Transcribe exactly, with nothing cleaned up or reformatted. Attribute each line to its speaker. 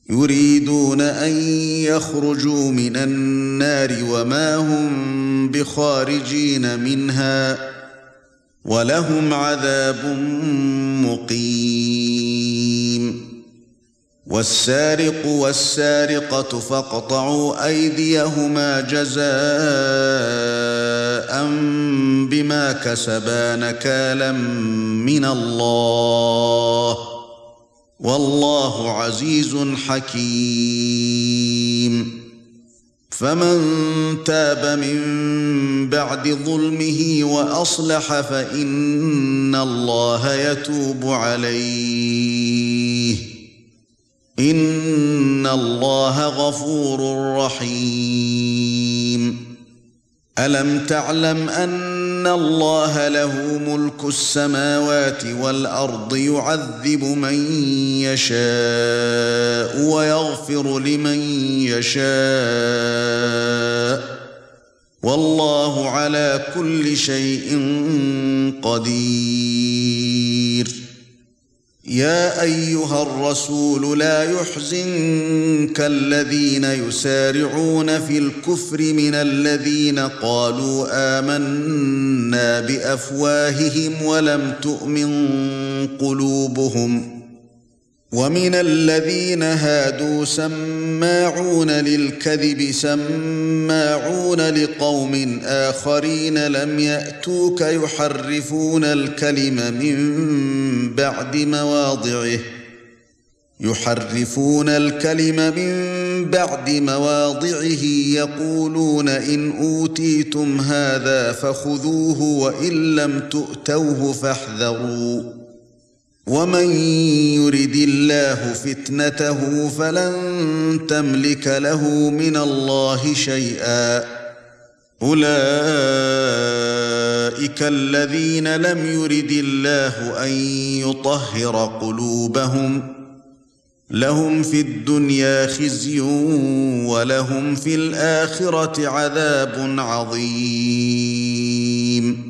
Speaker 1: يريدون أن يخرجوا من النار وما هم بخارجين منها ولهم عذاب مقيم والسارق والسارقة فاقطعوا أيديهما جزاء بما كسبا نكالا من الله والله عزيز حكيم فمن تاب من بعد ظلمه وأصلح فإن الله يتوب عليه إن الله غفور رحيم ألم تعلم أن الله له ملك السماوات والأرض يعذب من يشاء ويغفر لمن يشاء والله على كل شيء قدير يا أيها الرسول لا يحزنك الذين يسارعون في الكفر من الذين قالوا آمنا بأفواههم ولم تؤمن قلوبهم ومن الذين هادوا سماعون للكذب سماعون لقوم آخرين لم يأتوك يحرفون الكلم من بعد مواضعه يحرفون الكلم من بعد مواضعه يقولون إن أوتيتم هذا فخذوه وإن لم تؤتوه فاحذروا ومن يرد الله فتنته فلن تملك له من الله شيئا أولئك الذين لم يرد الله أن يطهر قلوبهم لهم في الدنيا خزي ولهم في الآخرة عذاب عظيم